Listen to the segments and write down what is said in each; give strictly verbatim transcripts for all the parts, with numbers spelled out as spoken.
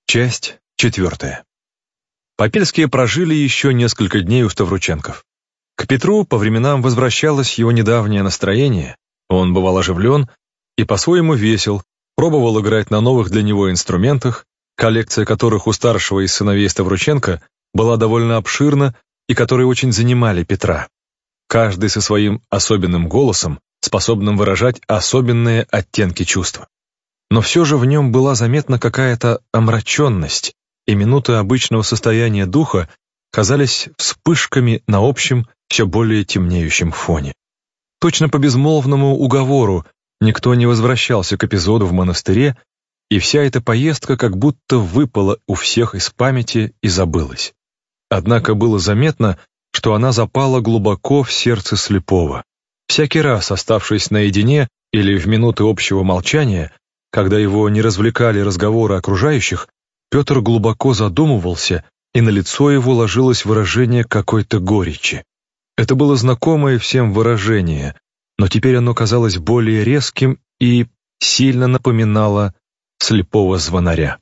Часть четвертая. Попельские прожили еще несколько дней у Ставрученков. К Петру по временам возвращалось его недавнее настроение, он бывал оживлен и по-своему весел, пробовал играть на новых для него инструментах, коллекция которых у старшего из сыновей Ставрученко была довольно обширна и которые очень занимали Петра. Каждый со своим особенным голосом, способным выражать особенные оттенки чувства. Но все же в нем была заметна какая-то омраченность, и минуты обычного состояния духа казались вспышками на общем, все более темнеющем фоне. Точно по безмолвному уговору никто не возвращался к эпизоду в монастыре, и вся эта поездка как будто выпала у всех из памяти и забылась. Однако было заметно, что она запала глубоко в сердце слепого. Всякий раз, оставшись наедине или в минуты общего молчания, когда его не развлекали разговоры окружающих, Петр глубоко задумывался, и на лицо его ложилось выражение какой-то горечи. Это было знакомое всем выражение, но теперь оно казалось более резким и сильно напоминало слепого звонаря.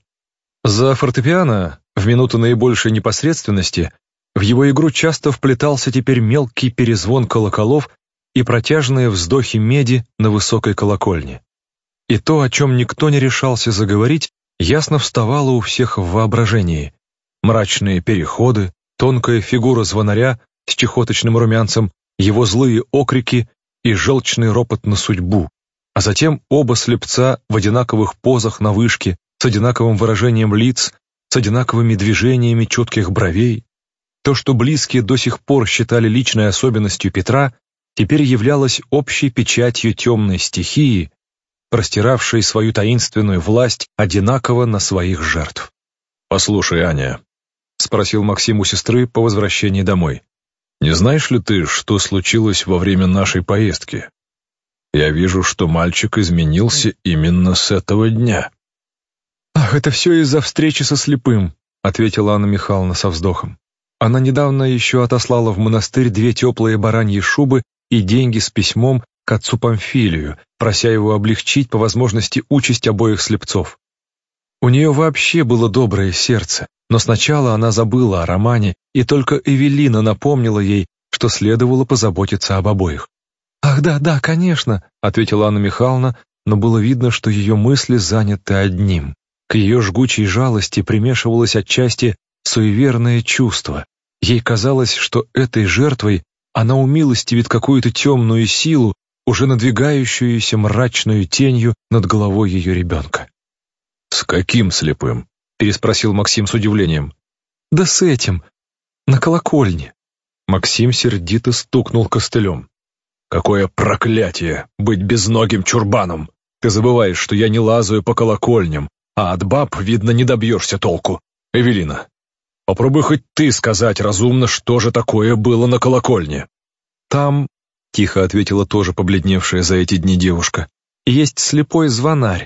За фортепиано, в минуты наибольшей непосредственности, в его игру часто вплетался теперь мелкий перезвон колоколов и протяжные вздохи меди на высокой колокольне. И то, о чем никто не решался заговорить, ясно вставало у всех в воображении. Мрачные переходы, тонкая фигура звонаря с чехоточным румянцем, его злые окрики и желчный ропот на судьбу, а затем оба слепца в одинаковых позах на вышке, с одинаковым выражением лиц, с одинаковыми движениями чутких бровей. То, что близкие до сих пор считали личной особенностью Петра, теперь являлось общей печатью темной стихии, простиравшей свою таинственную власть одинаково на своих жертв. «Послушай, Аня», — спросил Максим у сестры по возвращении домой, «не знаешь ли ты, что случилось во время нашей поездки? Я вижу, что мальчик изменился именно с этого дня». «Ах, это все из-за встречи со слепым», — ответила Анна Михайловна со вздохом. Она недавно еще отослала в монастырь две теплые бараньи шубы и деньги с письмом к отцу Памфилию, прося его облегчить по возможности участь обоих слепцов. У нее вообще было доброе сердце, но сначала она забыла о романе, и только Эвелина напомнила ей, что следовало позаботиться об обоих. «Ах, да, да, конечно», — ответила Анна Михайловна, но было видно, что ее мысли заняты одним. К ее жгучей жалости примешивалось отчасти суеверное чувство. Ей казалось, что этой жертвой она умилостивит какую-то темную силу, уже надвигающуюся мрачную тенью над головой ее ребенка. «С каким слепым?» — переспросил Максим с удивлением. «Да с этим, на колокольне». Максим сердито стукнул костылем. «Какое проклятие быть безногим чурбаном! Ты забываешь, что я не лазаю по колокольням, а от баб, видно, не добьешься толку. Эвелина, попробуй хоть ты сказать разумно, что же такое было на колокольне». «Там», — тихо ответила тоже побледневшая за эти дни девушка, «есть слепой звонарь.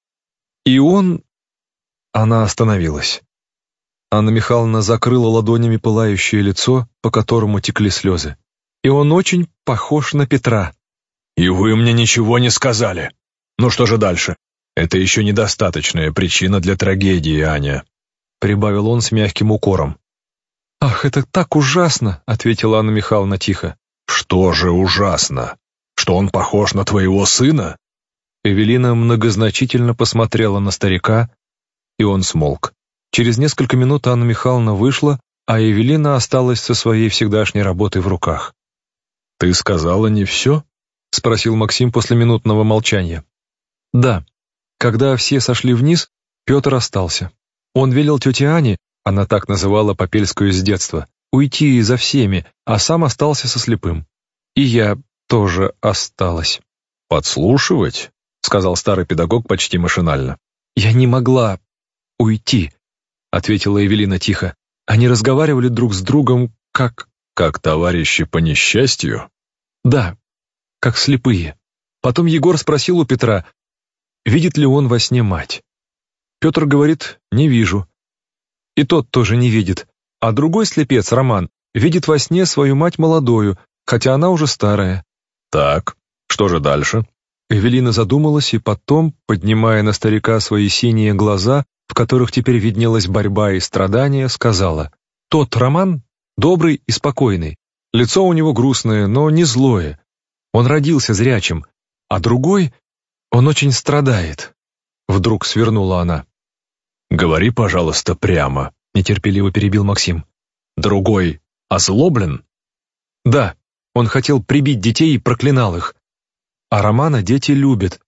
И он...» Она остановилась. Анна Михайловна закрыла ладонями пылающее лицо, по которому текли слезы. «И он очень похож на Петра». «И вы мне ничего не сказали. Ну что же дальше? Это еще недостаточная причина для трагедии, Аня», — прибавил он с мягким укором. «Ах, это так ужасно», — ответила Анна Михайловна тихо. «Что же ужасно? Что он похож на твоего сына?» Эвелина многозначительно посмотрела на старика, и он смолк. Через несколько минут Анна Михайловна вышла, а Эвелина осталась со своей всегдашней работой в руках. «Ты сказала не все?» — спросил Максим после минутного молчания. «Да. Когда все сошли вниз, Петр остался. Он велел тете Ане, она так называла Попельскую с детства, уйти за всеми, а сам остался со слепым. И я тоже осталась». «Подслушивать?» — сказал старый педагог почти машинально. «Я не могла уйти», — ответила Эвелина тихо. «Они разговаривали друг с другом, как...» «Как товарищи по несчастью?» «Да, как слепые». Потом Егор спросил у Петра, видит ли он во сне мать. Петр говорит, не вижу. И тот тоже не видит. А другой слепец, Роман, видит во сне свою мать молодою, хотя она уже старая. «Так, что же дальше?» Эвелина задумалась и потом, поднимая на старика свои синие глаза, в которых теперь виднелась борьба и страдания, сказала: «Тот Роман добрый и спокойный, лицо у него грустное, но не злое. Он родился зрячим, а другой, он очень страдает». Вдруг свернула она. «Говори, пожалуйста, прямо», — нетерпеливо перебил Максим. «Другой озлоблен?» «Да, он хотел прибить детей и проклинал их. А Романа дети любят».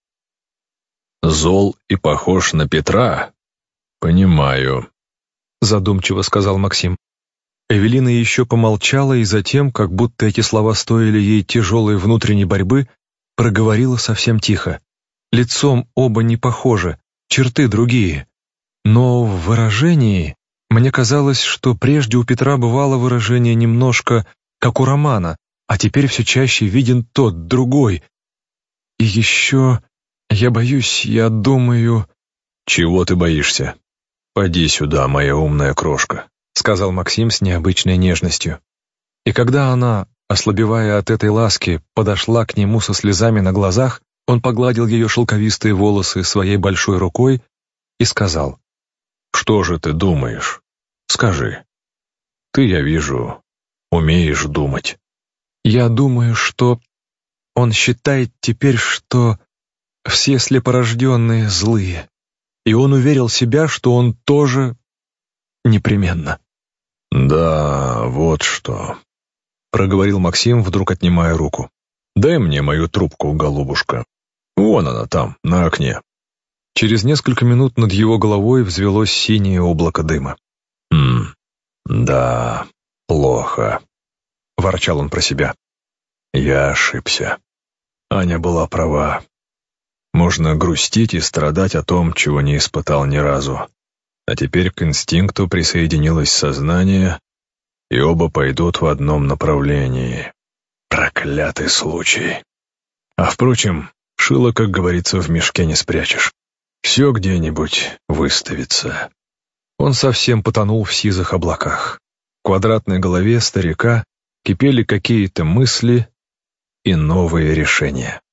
«Зол и похож на Петра? Понимаю», — задумчиво сказал Максим. Эвелина еще помолчала и затем, как будто эти слова стоили ей тяжелой внутренней борьбы, проговорила совсем тихо. Лицом оба не похожи, черты другие. Но в выражении мне казалось, что прежде у Петра бывало выражение немножко как у Романа, а теперь все чаще виден тот, другой. И еще, я боюсь, я думаю... «Чего ты боишься? Поди сюда, моя умная крошка», — сказал Максим с необычной нежностью. И когда она, ослабевая от этой ласки, подошла к нему со слезами на глазах, он погладил ее шелковистые волосы своей большой рукой и сказал: «Что же ты думаешь? Скажи. Ты, я вижу, умеешь думать». «Я думаю, что он считает теперь, что все слепорожденные злые, и он уверил себя, что он тоже непременно». «Да, вот что», — проговорил Максим, вдруг отнимая руку. «Дай мне мою трубку, голубушка. Вон она там, на окне». Через несколько минут над его головой взвелось синее облако дыма. «Хм, да, плохо», — ворчал он про себя. «Я ошибся. Аня была права. Можно грустить и страдать о том, чего не испытал ни разу. А теперь к инстинкту присоединилось сознание, и оба пойдут в одном направлении. Проклятый случай. А впрочем, шило, как говорится, в мешке не спрячешь. Все где-нибудь выставится». Он совсем потонул в сизых облаках. В квадратной голове старика кипели какие-то мысли и новые решения.